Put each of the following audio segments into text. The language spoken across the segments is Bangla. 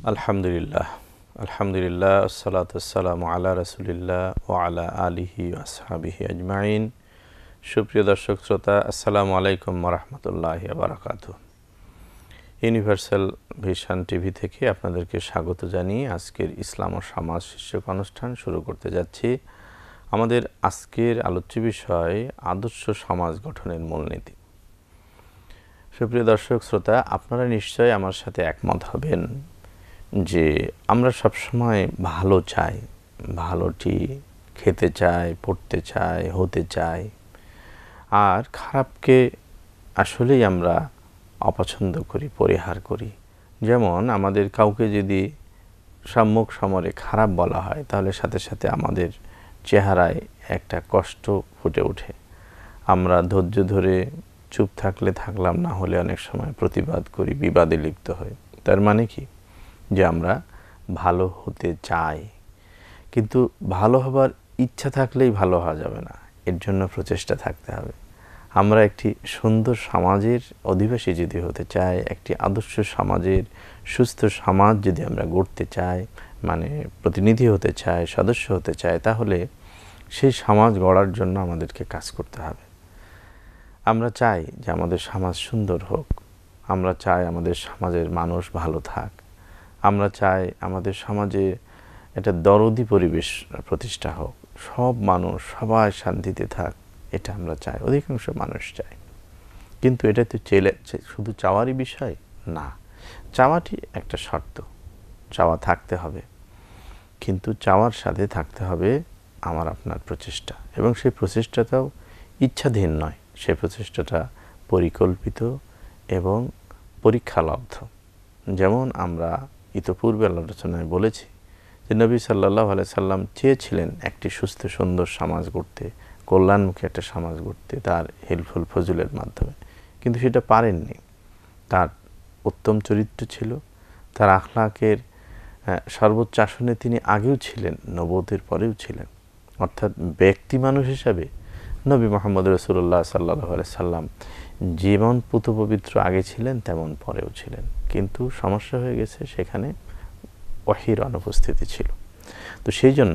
আলহামদুলিল্লাহ আলহামদুলিল্লাহ আসসালাতু আসসালামু আলা রাসূলিল্লাহ ওয়া আলা আলিহি ওয়া আসহাবিহি আজমাইন। সুপ্রিয় দর্শক শ্রোতা, আসসালামু আলাইকুম ওয়া রাহমাতুল্লাহি ওয়া বারাকাতুহু। ইউনিভার্সাল ভিশন টিভি থেকে আপনাদেরকে স্বাগত জানিয়ে আজকের ইসলাম ও সমাজ শীর্ষক অনুষ্ঠান শুরু করতে যাচ্ছি। আমাদের আজকের আলোচ্য বিষয় আদর্শ সমাজ গঠনের মূলনীতি। সুপ্রিয় দর্শক শ্রোতা, আপনারা নিশ্চয়ই আমার সাথে একমত হবেন যে আমরা সবসময় ভালো চাই, ভালোটি খেতে চাই, পড়তে চাই, হতে চাই, আর খারাপকে আসলেই আমরা অপছন্দ করি, পরিহার করি। যেমন আমাদের কাউকে যদি সম্মুখ সমরে খারাপ বলা হয়, তাহলে সাথে সাথে আমাদের চেহারায় একটা কষ্ট ফুটে ওঠে। আমরা ধৈর্য ধরে চুপ থাকলে থাকলাম, না হলে অনেক সময় প্রতিবাদ করি, বিবাদে লিপ্ত হই। তার মানে কি? যে আমরা ভালো হতে চাই, কিন্তু ভালো হবার ইচ্ছা থাকলেই ভালো হওয়া যাবে না, এর জন্য প্রচেষ্টা থাকতে হবে। আমরা একটি সুন্দর সমাজের অধিবাসী যদি হতে চাই, একটি আদর্শ সমাজের সুস্থ সমাজ যদি আমরা গড়তে চাই, মানে প্রতিনিধি হতে চাই, সদস্য হতে চাই, তাহলে সেই সমাজ গড়ার জন্য আমাদেরকে কাজ করতে হবে। আমরা চাই যে আমাদের সমাজ সুন্দর হোক, আমরা চাই আমাদের সমাজের মানুষ ভালো থাক, আমরা চাই আমাদের সমাজে একটা দরদি পরিবেশ প্রতিষ্ঠা হোক, সব মানুষ সবাই শান্তিতে থাক, এটা আমরা চাই, অধিকাংশ মানুষ চায়। কিন্তু এটা তো শুধু চাওয়ারই বিষয় না, চাওয়াটি একটা শর্ত, চাওয়া থাকতে হবে, কিন্তু চাওয়ার সাথে থাকতে হবে আমার আপনার প্রচেষ্টা, এবং সেই প্রচেষ্টাটাও ইচ্ছাধীন নয়, সেই প্রচেষ্টাটা পরিকল্পিত এবং পরীক্ষালব্ধ। যেমন আমরা ইতপূর্বে আলোচনায় বলেছি যে নবী সাল্লাল্লাহু আলাইহি সাল্লাম চেয়েছিলেন একটি সুস্থ সুন্দর সমাজ গড়তে, কল্যাণমুখী একটা সমাজ গড়তে তার হেল্পফুল ফজলের মাধ্যমে, কিন্তু সেটা পারেননি। তার উত্তম চরিত্র ছিল, তার আখলাকের সর্বোচ্চ আসনে তিনি আগেও ছিলেন, নবুয়তের পরেও ছিলেন, অর্থাৎ ব্যক্তি মানুষ হিসাবে নবী মুহাম্মদ রাসূলুল্লাহ সাল্লাল্লাহু আলাইহি সাল্লাম যেমন পুত পবিত্র আগে ছিলেন তেমন পরেও ছিলেন, কিন্তু সমস্যা হয়ে গেছে সেখানে ওহীর অনুপস্থিতি ছিল। তো সেই জন্য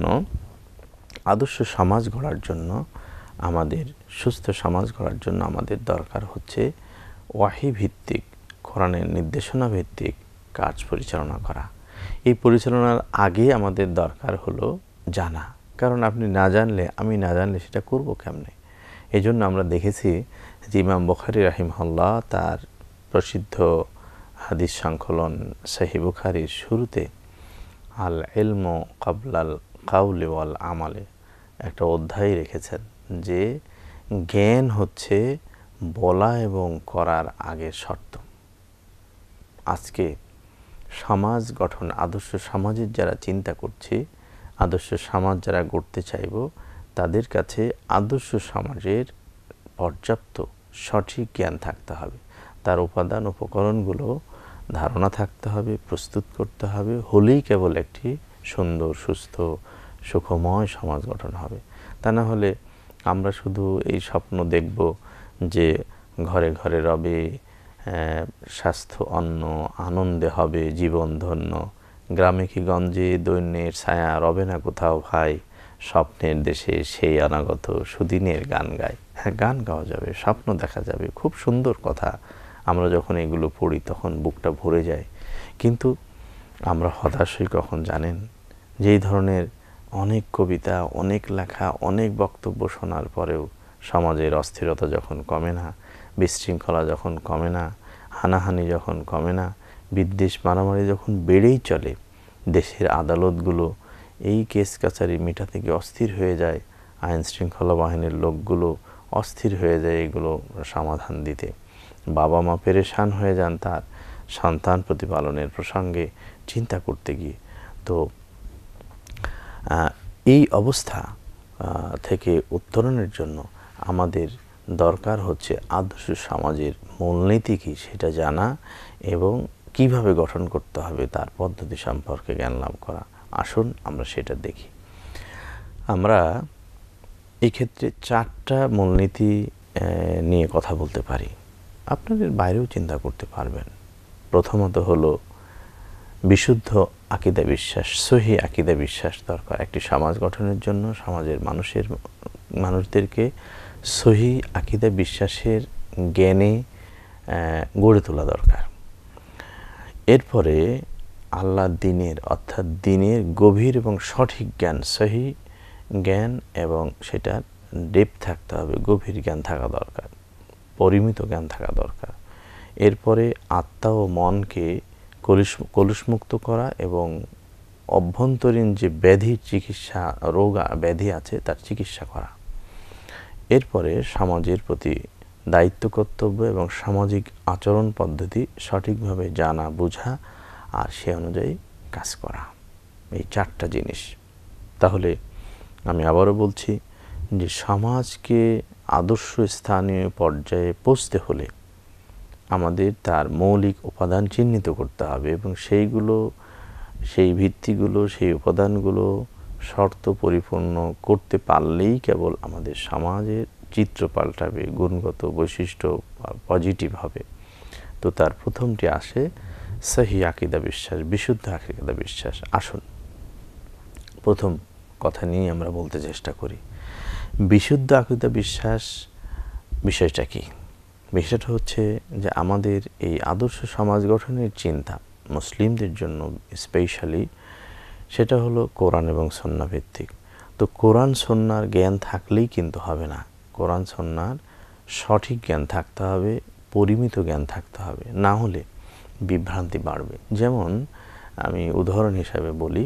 আদর্শ সমাজ গড়ার জন্য, আমাদের সুস্থ সমাজ গড়ার জন্য আমাদের দরকার হচ্ছে ওয়াহী ভিত্তিক, কোরআনের নির্দেশনা ভিত্তিক কাজ পরিচালনা করা। এই পরিচালনার আগে আমাদের দরকার হলো জানা, কারণ আপনি না জানলে, আমি না জানলে সেটা করব কেমনে। এই জন্য আমরা দেখেছি যে ইমাম বুখারী রাহিমাহুল্লাহ তার প্রসিদ্ধ হাদিস সংকলন সহিহ বুখারীর শুরুতে আল ইলমু ক্বাবলাল কাউলি ওয়াল আমালে একটা অধ্যায় রেখেছেন যে জ্ঞান হচ্ছে বলা এবং করার আগের শর্ত। আজকে সমাজ গঠন, আদর্শ সমাজের যারা চিন্তা করছে, আদর্শ সমাজ যারা গড়তে চাইব, তাদের কাছে আদর্শ সমাজের পর্যাপ্ত সঠিক জ্ঞান থাকতে হবে, তার উপাদান উপকরণগুলো ধারণা থাকতে হবে, প্রস্তুত করতে হবে, হলেই কেবল একটি সুন্দর সুস্থ সুখময় সমাজ গঠন হবে। তা না হলে আমরা শুধু এই স্বপ্ন দেখব যে ঘরে ঘরে রবে স্বাস্থ্য অন্ন, আনন্দে হবে জীবন ধন্য, গ্রামে কি গঞ্জে দৈন্যের ছায়া রবে না কোথাও ভাই, স্বপ্নের দেশে সেই অনাগত সুদিনের গান গায়। হ্যাঁ, গান গাওয়া যাবে, স্বপ্ন দেখা যাবে, খুব সুন্দর কথা। আমরা যখন এগুলো পড়ি তখন বুকটা ভরে যায়, কিন্তু আমরা হতাশ হই কখন জানেন? যেই ধরনের অনেক কবিতা, অনেক লেখা, অনেক বক্তব্য শোনার পরেও সমাজের অস্থিরতা যখন কমে না, বিশৃঙ্খলা যখন কমে না, হানাহানি যখন কমে না, বিদ্বেষ মারামারি যখন বেড়েই চলে, দেশের আদালতগুলো এই কেস কাছারি মেটাতে গিয়ে অস্থির হয়ে যায়, আইন শৃঙ্খলা বাহিনীর লোকগুলো অস্থির হয়ে যায় এগুলো সমাধান দিতে, বাবা মা পেরেশান হয়ে যান তার সন্তান প্রতিপালনের প্রসঙ্গে চিন্তা করতে গিয়ে। তো এই অবস্থা থেকে উত্তরণের জন্য আমাদের দরকার হচ্ছে আদর্শ সমাজের মূলনীতি কী সেটা জানা এবং কিভাবে গঠন করতে হবে তার পদ্ধতি সম্পর্কে জ্ঞান লাভ করা। আসুন আমরা সেটা দেখি। আমরা এই ক্ষেত্রে 4টা মূলনীতি নিয়ে কথা বলতে পারি, আপনাদের বাইরেও চিন্তা করতে পারবেন। প্রথমত হলো বিশুদ্ধ আকীদা বিশ্বাস, সহি আকীদা বিশ্বাস দরকার। একটি সমাজ গঠনের জন্য সমাজের মানুষদেরকে সহি আকীদা বিশ্বাসের জ্ঞানে গড়ে তোলা দরকার। এরপরে আল্লাহ দ্বীনের অর্থাৎ দ্বীনের গভীর এবং সঠিক জ্ঞান, সহি জ্ঞান, এবং সেটার ডেপথ থাকতে হবে, গভীর জ্ঞান থাকা দরকার, পরিমিত জ্ঞান থাকা দরকার। এরপরে আত্মা ও মনকে কলুষমুক্ত করা এবং অভ্যন্তরীণ যে ব্যাধির চিকিৎসা, রোগ ব্যাধি আছে তার চিকিৎসা করা। এরপরে সমাজের প্রতি দায়িত্ব, কর্তব্য এবং সামাজিক আচরণ পদ্ধতি সঠিকভাবে জানা, বোঝা আর সে অনুযায়ী কাজ করা। এই 4টা জিনিস। তাহলে আমি আবারও বলছি যে সমাজকে আদর্শ স্থানীয় পর্যায়ে পৌঁছতে হলে আমাদের তার মৌলিক উপাদান চিহ্নিত করতে হবে এবং সেই ভিত্তিগুলো, সেই উপাদানগুলো শর্ত পরিপূর্ণ করতে পারলেই কেবল আমাদের সমাজের চিত্র পাল্টাবে, গুণগত বৈশিষ্ট্য পজিটিভ হবে। তো তার প্রথমটি আসে সহি আকীদা বিশ্বাস, বিশুদ্ধ আকীদা বিশ্বাস। আসুন প্রথম কথা নিয়ে আমরা বলতে চেষ্টা করি। বিশুদ্ধ আকীদা বিশ্বাস বিষয়টা কি? বিষয়টা হচ্ছে যে আমাদের এই আদর্শ সমাজ গঠনের চিন্তা মুসলিমদের জন্য স্পেশালি সেটা হলো কোরআন এবং সুন্নাহ ভিত্তিক। তো কোরআন সুন্নাহর জ্ঞান থাকলেই কিন্তু হবে না, কোরআন সুন্নাহর সঠিক জ্ঞান থাকতে হবে, পরিমিত জ্ঞান থাকতে হবে, না হলে বিভ্রান্তি বাড়বে। যেমন আমি উদাহরণ হিসাবে বলি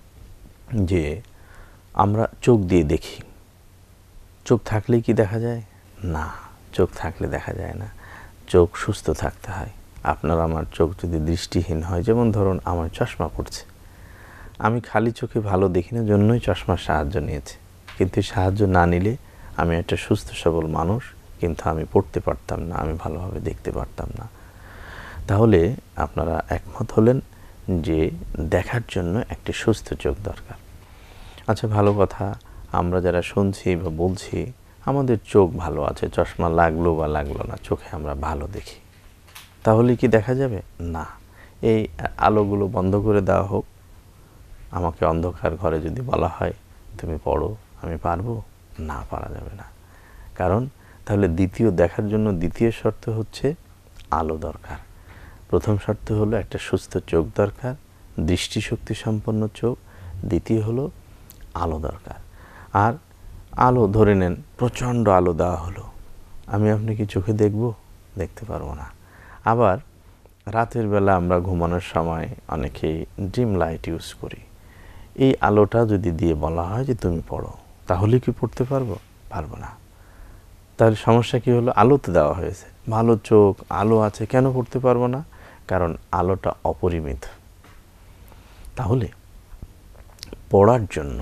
যে আমরা চোখ দিয়ে দেখি, চোখ থাকলেই কি দেখা যায়? না, চোখ থাকলে দেখা যায় না, চোখ সুস্থ থাকতে হয়। আপনার আমার চোখ যদি দৃষ্টিহীন হয়, যেমন ধরুন আমার চশমা পড়ছে, আমি খালি চোখে ভালো দেখি না, জন্যই চশমার সাহায্য নিয়েছি। কিন্তু সাহায্য না নিলে আমি একটা সুস্থ সবল মানুষ, কিন্তু আমি পড়তে পারতাম না, আমি ভালোভাবে দেখতে পারতাম না। তাহলে আপনারা একমত হলেন যে দেখার জন্য একটি সুস্থ চোখ দরকার। আচ্ছা, ভালো কথা, আমরা যারা শুনছি বা বলছি আমাদের চোখ ভালো আছে, চশমা লাগলো বা লাগলো না, চোখে আমরা ভালো দেখি, তাহলে কি দেখা যাবে? না। এই আলোগুলো বন্ধ করে দেওয়া হোক, আমাকে অন্ধকার ঘরে যদি বলা হয় তুমি পড়ো, আমি পারবো? না, পারা যাবে না। কারণ তাহলে দেখার জন্য দ্বিতীয় শর্ত হচ্ছে আলো দরকার। প্রথম শর্ত হলো একটা সুস্থ চোখ দরকার, দৃষ্টিশক্তি সম্পন্ন চোখ। দ্বিতীয় হলো আলো দরকার। আর আলো ধরে নেন প্রচণ্ড আলো দেওয়া হলো, আপনি কি চোখে দেখতে পারবো না। আবার রাতের বেলা আমরা ঘুমানোর সময় অনেকেই ডিম লাইট ইউজ করি। এই আলোটা যদি দিয়ে বলা হয় যে তুমি পড়ো, তাহলে কি পড়তে পারবো না। তাহলে সমস্যা কি হলো? আলোতে দেওয়া হয়েছে, ভালো চোখ, আলো আছে, কেন পড়তে পারবো না? কারণ আলোটা অপরিমিত। তাহলে পড়ার জন্য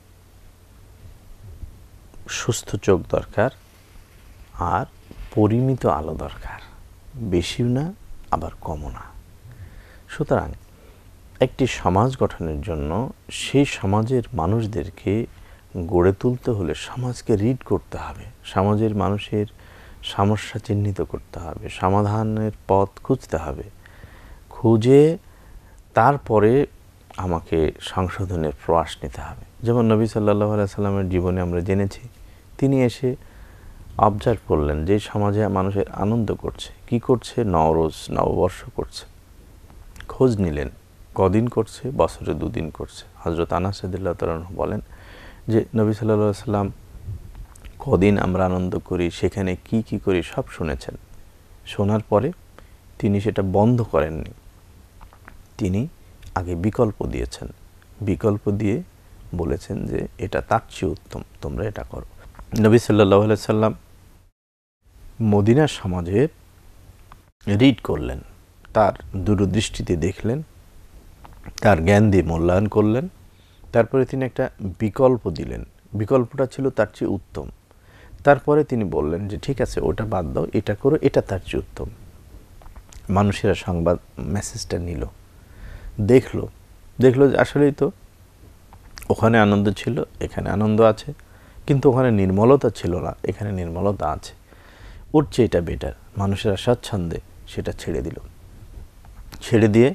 সুস্থ চোখ দরকার আর পরিমিত আলো দরকার, বেশিও না আবার কমও না। সুতরাং একটি সমাজ গঠনের জন্য সেই সমাজের মানুষদেরকে গড়ে তুলতে হলে সমাজকে রিড করতে হবে, সমাজের মানুষের সমস্যা চিহ্নিত করতে হবে, সমাধানের পথ খুঁজতে হবে, খুঁজে তারপরে আমাকে সংশোধনের প্রয়াস নিতে হবে। যেমন নবী সাল্লাল্লাহু আলাইহি সাল্লামের জীবনে আমরা জেনেছি, তিনি এসে অবজার্ভ করলেন যে সমাজে মানুষের আনন্দ করছে, কি করছে? নওরোজ, নববর্ষ করছে। খোঁজ নিলেন কদিন করছে? বছরে 2 দিন করছে। হযরত আনাস রাদিয়াল্লাহু তাআলা বলেন যে নবী সাল্লাল্লাহু আলাইহি সাল্লাম কদিন আমরা আনন্দ করি, সেখানে কি কি করি সব শুনেছেন। শোনার পরে তিনি সেটা বন্ধ করেননি, তিনি আগে বিকল্প দিয়েছেন, বিকল্প দিয়ে বলেছেন যে এটা তার চেয়ে উত্তম, তোমরা এটা করো। নবী সাল্লাল্লাহু আলাইহি সাল্লাম মদিনার সমাজে রিড করলেন, তার দূরদৃষ্টিতে দেখলেন, তার জ্ঞান দিয়ে মূল্যায়ন করলেন, তারপরে তিনি একটা বিকল্প দিলেন, বিকল্পটা ছিল তার চেয়ে উত্তম। তারপরে তিনি বললেন যে ঠিক আছে, ওটা বাদ দাও, এটা করো, এটা তার চেয়ে উত্তম। মানুষেরা সংবাদ মেসেজটা নিল, দেখলো যে আসলেই তো ওখানে আনন্দ ছিল, এখানে আনন্দ আছে, কিন্তু ওখানে নির্মলতা ছিল না, এখানে নির্মলতা আছে, ওর চেয়ে এটা বেটার। মানুষেরা স্বচ্ছন্দে সেটা ছেড়ে দিল। ছেড়ে দিয়ে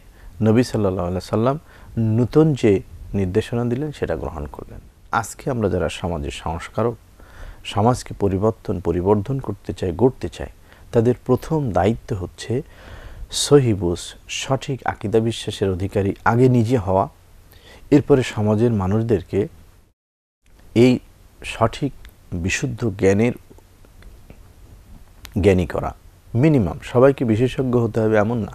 নবী সাল্লাল্লাহু আলাইহি সাল্লাম নূতন যে নির্দেশনা দিলেন সেটা গ্রহণ করলেন। আজকে আমরা যারা সমাজের সংস্কারক, সমাজকে পরিবর্ধন করতে চাই, গড়তে চাই, তাদের প্রথম দায়িত্ব হচ্ছে সহিহ বুঝ, সঠিক আকীদা বিশ্বাসের অধিকারী আগে নিজে হওয়া, এরপরে সমাজের মানুষদেরকে এই সঠিক বিশুদ্ধ জ্ঞানী করা। মিনিমাম সবাইকে বিশেষজ্ঞ হতে হবে এমন না,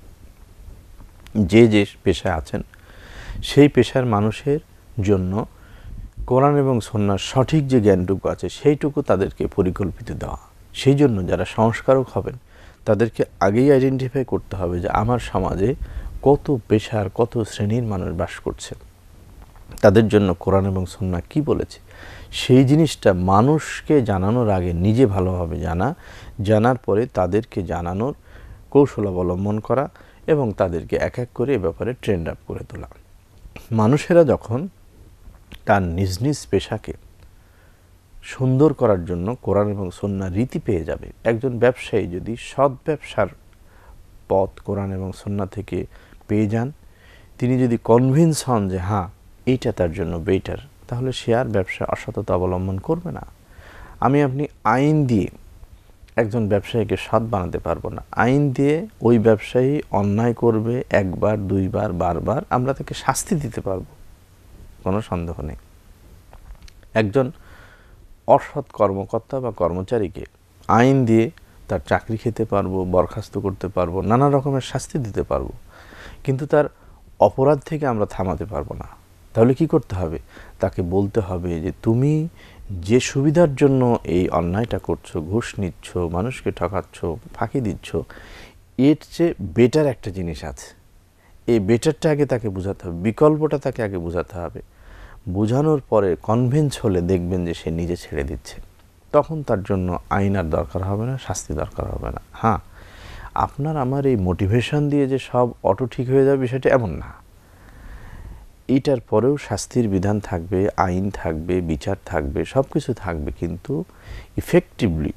যে যে পেশায় আছেন সেই পেশার মানুষের জন্য কোরআন এবং সুন্নাহর সঠিক যে জ্ঞানটুকু আছে সেইটুকু তাদেরকে পরিকল্পিত দেওয়া। সেই জন্য যারা সংস্কারক হবেন তাদেরকে আগেই আইডেন্টিফাই করতে হবে যে আমার সমাজে কত পেশার, কত শ্রেণীর মানুষ বাস করছে, তাদের জন্য কোরআন এবং সুন্নাহ কী বলেছে সেই জিনিসটা মানুষকে জানানোর আগে নিজে ভালোভাবে জানার পরে তাদেরকে জানানোর কৌশল অবলম্বন করা এবং তাদেরকে এক এক করে এ ব্যাপারে ট্রেন্ড আপ করে তোলা। মানুষেরা যখন তার নিজ নিজ পেশাকে সুন্দর করার জন্য কোরআন এবং সুন্নাহর রীতি পেয়ে যাবে, একজন ব্যবসায়ী যদি সৎ ব্যবসার পথ কোরআন এবং সুন্নাহ থেকে পেয়ে যান, তিনি যদি কনভিন্স হন যে হ্যাঁ এইটা তার জন্য বেটার, তাহলে সে আর ব্যবসা অসততা অবলম্বন করবে না। আপনি আইন দিয়ে একজন ব্যবসায়ীকে সৎ বানাতে পারবো না। আইন দিয়ে ওই ব্যবসায়ী অন্যায় করবে একবার, দুইবার, বারবার, আমরা তাকে শাস্তি দিতে পারবো, কোনো সন্দেহ নেই। একজন অসৎ কর্মকর্তা বা কর্মচারীকে আইন দিয়ে তার চাকরি খেতে পারবো, বরখাস্ত করতে পারবো, নানা রকমের শাস্তি দিতে পারবো, কিন্তু তার অপরাধ থেকে আমরা থামাতে পারবো না। তাহলে কি করতে হবে? তাকে বলতে হবে যে তুমি যে সুবিধার জন্য এই অন্যায়টা করছো, ঘুষ নিচ্ছ, মানুষকে ঠকাচ্ছ, ফাঁকি দিচ্ছ, এর চেয়ে বেটার একটা জিনিস আছে। এই বেটারটা আগে তাকে বোঝাতে হবে, বিকল্পটা তাকে আগে বোঝাতে হবে। বোঝানোর পরে কনভিন্স হলে দেখবেন যে সে নিজে ছেড়ে দিচ্ছে। তখন তার জন্য আইন আর দরকার হবে না, শাস্তি দরকার হবে না। হ্যাঁ, আপনার আমার এই মোটিভেশন দিয়ে যে সব অটো ঠিক হয়ে যাবে সেটা এমন না। এটার পরেও শাস্তির বিধান থাকবে, আইন থাকবে, বিচার থাকবে, সব কিছু থাকবে, কিন্তু ইফেক্টিভলি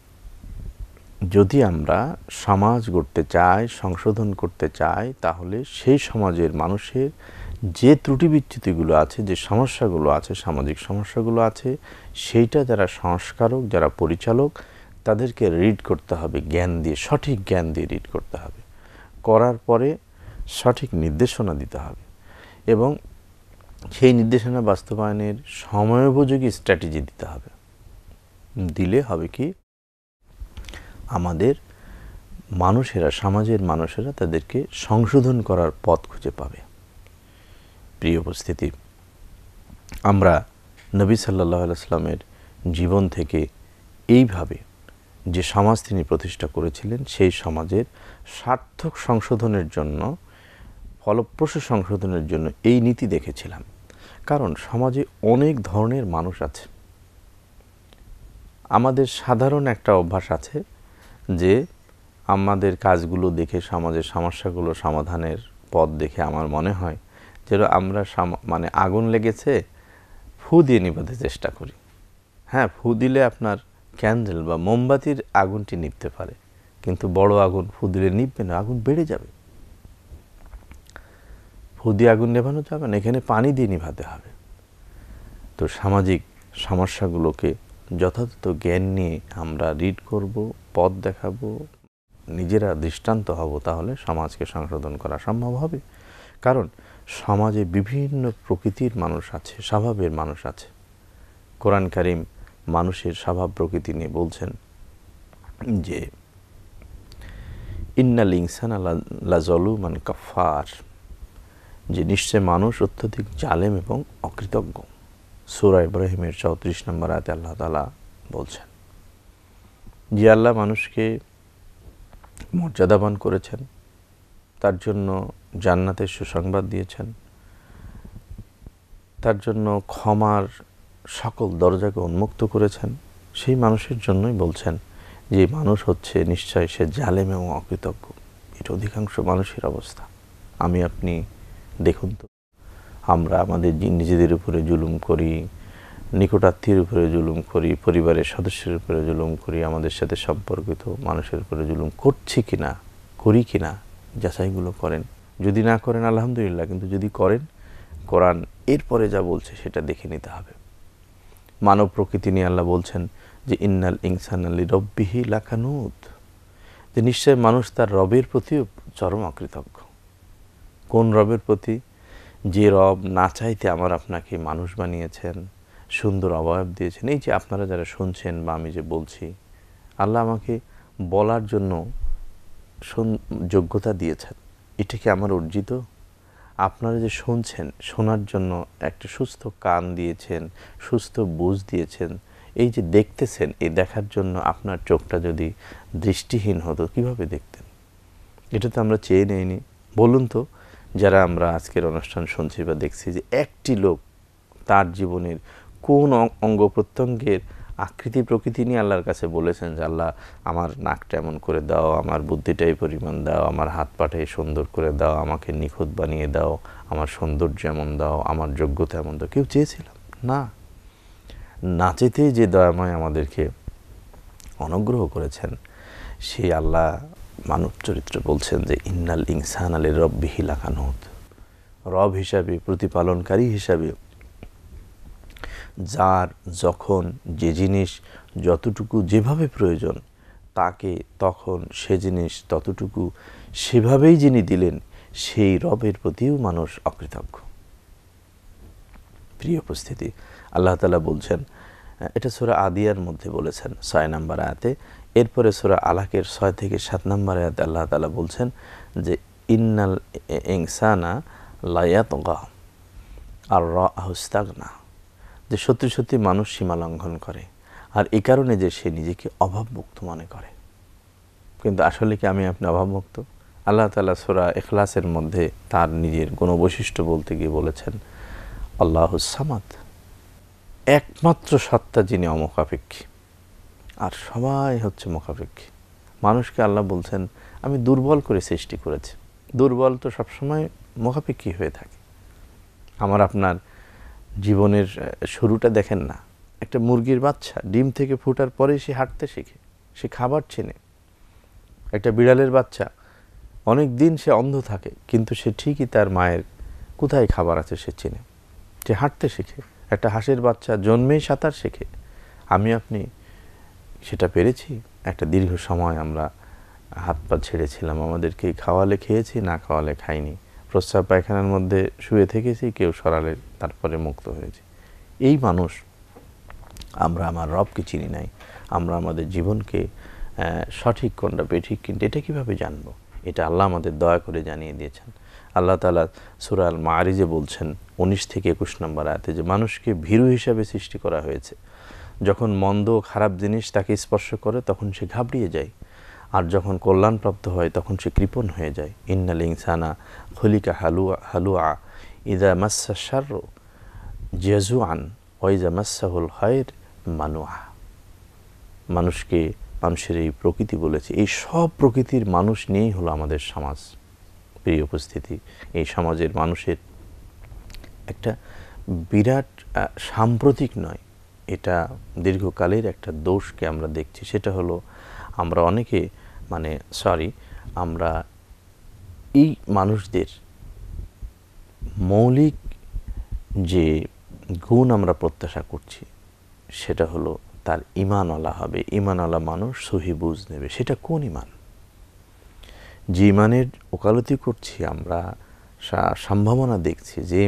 যদি আমরা সমাজ গড়তে চাই, সংশোধন করতে চাই, তাহলে সেই সমাজের মানুষের যে ত্রুটি বিচ্যুতিগুলো আছে, যে সমস্যাগুলো আছে, সামাজিক সমস্যাগুলো আছে, সেইটা যারা সংস্কারক, যারা পরিচালক, তাদেরকে রিড করতে হবে জ্ঞান দিয়ে, সঠিক জ্ঞান দিয়ে রিড করতে হবে। করার পরে সঠিক নির্দেশনা দিতে হবে এবং সেই নির্দেশনা বাস্তবায়নের সময়োপযোগী স্ট্র্যাটেজি দিতে হবে। দিলে হবে কি, আমাদের মানুষেরা, সমাজের মানুষেরা তাদেরকে সংশোধন করার পথ খুঁজে পাবে। প্রিয় উপস্থিতি, আমরা নবী সাল্লাল্লাহু আলাইহি ওয়াসাল্লামের জীবন থেকে এইভাবে যে সমাজ তিনি প্রতিষ্ঠা করেছিলেন, সেই সমাজের সার্থক সংশোধনের জন্য, ফলপ্রসূ সংশোধনের জন্য এই নীতি দেখেছিলাম। কারণ সমাজে অনেক ধরনের মানুষ আছে। আমাদের সাধারণ একটা অভ্যাস আছে যে আমাদের কাজগুলো দেখে, সমাজের সমস্যাগুলো সমাধানের পথ দেখে আমার মনে হয় যেন আমরা আগুন লেগেছে, ফু দিয়ে নিভাতে চেষ্টা করি। হ্যাঁ, ফু দিলে আপনার ক্যান্ডেল বা মোমবাতির আগুনটি নিভতে পারে, কিন্তু বড় আগুন ফু দিলে নিভবে না, আগুন বেড়ে যাবে। ফু দিয়ে আগুন নেভানো যাবে না, এখানে পানি দিয়ে নিভাতে হবে। তো সামাজিক সমস্যাগুলোকে যথাযথ জ্ঞান নিয়ে আমরা রিড করব, পথ দেখাবো, নিজেরা দৃষ্টান্ত হব, তাহলে সমাজকে সংশোধন করা সম্ভব হবে। কারণ সমাজে বিভিন্ন প্রকৃতির মানুষ আছে, স্বভাবের মানুষ আছে। কোরআন কারীম মানুষের স্বভাব প্রকৃতি নিয়ে বলছেন যে ইন্নাল ইনসানা লাযালুমান কাফফার, যে নিশ্চয় মানুষ অত্যধিক জালেম এবং অকৃতজ্ঞ। সূরা ইব্রাহিমের 34 নম্বর আয়াতে আল্লাহ তাআলা বলছেন যে আল্লাহ মানুষকে মর্যাদাবান করেছেন, তার জন্য জান্নাতের সুসংবাদ দিয়েছেন, তার জন্য ক্ষমার সকল দরজাকে উন্মুক্ত করেছেন। সেই মানুষের জন্যই বলছেন যে মানুষ হচ্ছে নিশ্চয় সে জালেম এবং অকৃতজ্ঞ। এটা অধিকাংশ মানুষের অবস্থা। আপনি দেখুন তো, আমরা আমাদের নিজেদের উপরে জুলুম করি, নিকটাত্মীয়ের উপরে জুলুম করি, পরিবারের সদস্যের উপরে জুলুম করি, আমাদের সাথে সম্পর্কিত মানুষের উপরে জুলুম করছি কিনা, করি কিনা যাচাইগুলো করেন। যদি না করেন আলহামদুলিল্লাহ, কিন্তু যদি করেন, কোরআন এরপরে যা বলছে সেটা দেখে নিতে হবে। মানব প্রকৃতি নিয়ে আল্লাহ বলছেন যে ইন্নাল ইনসানা লিরাব্বিহি লাকানুত, যে নিশ্চয় মানুষ তার রবের প্রতিও চরম অকৃতজ্ঞ। কোন রবের প্রতি? যে রব না চাইতে আমার আপনাকে মানুষ বানিয়েছেন, সুন্দর অবয়ব দিয়েছেন। এই যে আপনারা যারা শুনছেন বা আমি যে বলছি, আল্লাহ আমাকে বলার জন্য যোগ্যতা দিয়েছেন, এটা কি আমার অর্জিত? আপনারা যে শুনছেন, শোনার জন্য একটা সুস্থ কান দিয়েছেন, সুস্থ বুঝ দিয়েছেন। এই যে দেখতেছেন, এই দেখার জন্য আপনার চোখটা যদি দৃষ্টিহীন হতো কিভাবে দেখতেন? এটা তো আমরা চেয়ে নেইনি। বলুন তো, যারা আমরা আজকের অনুষ্ঠান শুনছি বা দেখছি, যে একটি লোক তার জীবনের কোন অঙ্গ প্রত্যঙ্গের আকৃতি প্রকৃতি নিয়ে আল্লাহর কাছে বলেছেন যে আল্লাহ আমার নাকটা এমন করে দাও, আমার বুদ্ধিটা এই পরিমাণ দাও, আমার হাত পাটা সুন্দর করে দাও, আমাকে নিখুঁত বানিয়ে দাও, আমার সৌন্দর্য এমন দাও, আমার যোগ্যতা এমন দাও? কেউ চেয়েছিলাম না। না চেতেই যে দয়াময় আমাদেরকে অনুগ্রহ করেছেন, সেই আল্লাহ মানব চরিত্র বলছেন যে ইন্নাল ইনসানা লিরাব্বিহি লাকানুত। রব হিসাবে, প্রতিপালনকারী হিসাবে, যার যখন যে জিনিস যতটুকু যেভাবে প্রয়োজন, তাকে তখন সে জিনিস ততটুকু সেভাবেই যিনি দিলেন, সেই রবের প্রতিও মানুষ অকৃতজ্ঞ। প্রিয় উপস্থিতি, আল্লাহ তাআলা বলছেন, এটা সূরা আদিয়ার মধ্যে বলেছেন ৬ নম্বর আয়াতে। এরপরে সূরা আলাকের ৬ থেকে ৭ নম্বর আয়াতে আল্লাহ তাআলা বলছেন যে ইন্নাল ইনসানা লায়াতগা আর রাআহু ইসতাগনা, যে সত্যি সত্যি মানুষ সীমা লঙ্ঘন করে, আর এই কারণে যে সে নিজেকে অভাবমুক্ত মনে করে। কিন্তু আসলে কি আমি আপনি অভাবমুক্ত? আল্লাহ তাআলা সূরা ইখলাসের মধ্যে তার নিজের গুণবৈশিষ্ট্য বলতে গিয়ে বলেছেন আল্লাহুস সামাদ, একমাত্র সত্তা যিনি অমুখাপেক্ষী, আর সবাই হচ্ছে মুখাপেক্ষী। মানুষকে আল্লাহ বলছেন আমি দুর্বল করে সৃষ্টি করেছি। দুর্বল তো সবসময় মুখাপেক্ষী হয়ে থাকে। আমার আপনার জীবনের শুরুটা দেখেন না, একটা মুরগির বাচ্চা ডিম থেকে ফোটার পরে সে হাঁটতে শেখে, সে খাবার চেনে। একটা বিড়ালের বাচ্চা অনেক দিন সে অন্ধ থাকে, কিন্তু সে ঠিকই তার মায়ের কোথায় খাবার আছে সে চেনে, সে হাঁটতে শেখে। একটা হাঁসের বাচ্চা জন্মেই সাঁতার শেখে। আমি আপনি সেটা পেরেছি? একটা দীর্ঘ সময় আমরা হাত পা ছেড়েছিলাম, আমাদেরকে খাওয়ালে খেয়েছি, না খাওয়ালে খাইনি। প্রস্রাব পায়খানার মধ্যে শুয়ে থেকেছি, কেউ সরালে তারপরে মুক্ত হয়েছে। এই মানুষ আমরা আমার রবকে চিনি নাই। আমরা আমাদের জীবনকে সঠিক কোনটা বেঠিক কিন্তু এটা কীভাবে জানবো? এটা আল্লাহ আমাদের দয়া করে জানিয়ে দিয়েছেন। আল্লাহ তাআলা সূরা আল মাআরিজে বলছেন ১৯ থেকে ২১ নম্বর আয়াতে যে মানুষকে ভীরু হিসাবে সৃষ্টি করা হয়েছে। যখন মন্দ খারাপ জিনিস তাকে স্পর্শ করে তখন সে ঘাবড়িয়ে যায়, আর যখন কল্যাণপ্রাপ্ত হয় তখন সে কৃপণ হয়ে যায়। ইন্নাল ইনসানা খুলিকা হালুআ ইযা মাসসা শাররু জাজুআন ওয়া ইযা মাসসাহুল খায়র মানুআ। মানুষকে, মানুষের এই প্রকৃতি বলেছে, এই সব প্রকৃতির মানুষ নিয়েই হলো আমাদের সমাজ। প্রিয় উপস্থিতি, এই সমাজের মানুষের একটা বিরাট সাম্প্রতিক নয়, এটা দীর্ঘকালের একটা দোষকে আমরা দেখছি। সেটা হলো আমরা অনেকে আমরা এই মানুষদের মৌলিক যে গুণ আমরা প্রত্যাশা করছি সেটা হলো তার ঈমানওয়ালা হবে, ঈমানওয়ালা মানুষ সহি বুঝ নেবে। সেটা কোন ঈমান? যে ঈমানের ওকালতি করছি আমরা, সম্ভাবনা দেখছি যে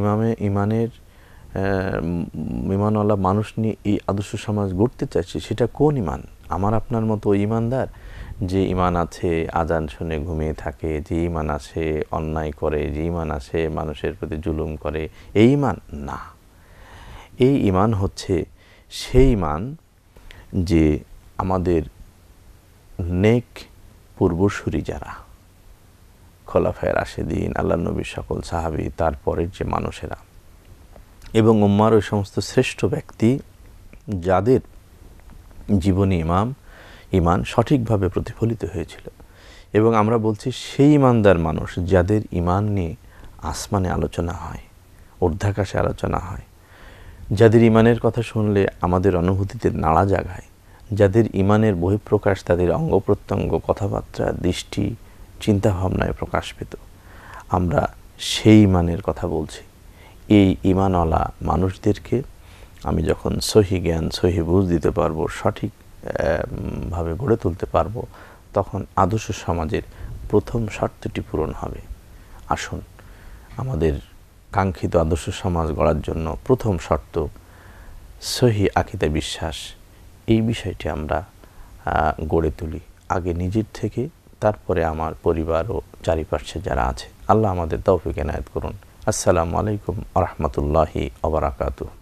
ঈমানওয়ালা মানুষ নিয়ে এই আদর্শ সমাজ গড়তে চাইছি, সেটা কোন ঈমান? আমার আপনার মতো ঈমানদার যে ঈমান আছে আজান শুনে ঘুমিয়ে থাকে, যে ঈমান আছে অন্যায় করে, যে ঈমান আছে মানুষের প্রতি জুলুম করে, এই ঈমান না। এই ঈমান হচ্ছে সেই ঈমান যে আমাদের নেক পূর্বসূরি যারা খোলাফায়ে রাশেদিন, আল্লাহর নবীর সকল সাহাবী, তারপরের যে মানুষেরা এবং উম্মার ওই সমস্ত শ্রেষ্ঠ ব্যক্তি যাদের জীবনী ঈমান সঠিকভাবে প্রতিফলিত হয়েছিল। এবং আমরা বলছি সেই ঈমানদার মানুষ যাদের ঈমান নিয়ে আসমানে আলোচনা হয়, ঊর্ধ্বাকাশে আলোচনা হয়, যাদের ঈমানের কথা শুনলে আমাদের অনুভূতিতে নাড়া জাগায়, যাদের ঈমানের বহিঃপ্রকাশ তাদের অঙ্গ প্রত্যঙ্গ, কথাবার্তা, দৃষ্টি, চিন্তাভাবনায় প্রকাশ পেত। আমরা সেই ইমানের কথা বলছি। এই ইমানওয়ালা মানুষদেরকে আমি যখন সহি জ্ঞান সহি বুঝ দিতে পারবো, সঠিক ভাবে গড়ে তুলতে পারবো, তখন আদর্শ সমাজের প্রথম শর্তটি পূরণ হবে। আসুন, আমাদের কাঙ্ক্ষিত আদর্শ সমাজ গড়ার জন্য প্রথম শর্ত সহি আকীদা বিশ্বাস। এই বিষয়টি আমরা গড়ে তুলি আগে নিজের থেকে, তারপরে আমার পরিবার ও চারিপাশে যারা আছে। আল্লাহ আমাদের তৌফিক এনায়েত করুন। আসসালামু আলাইকুম ওয়া রাহমাতুল্লাহি ওয়া বারাকাতুহু।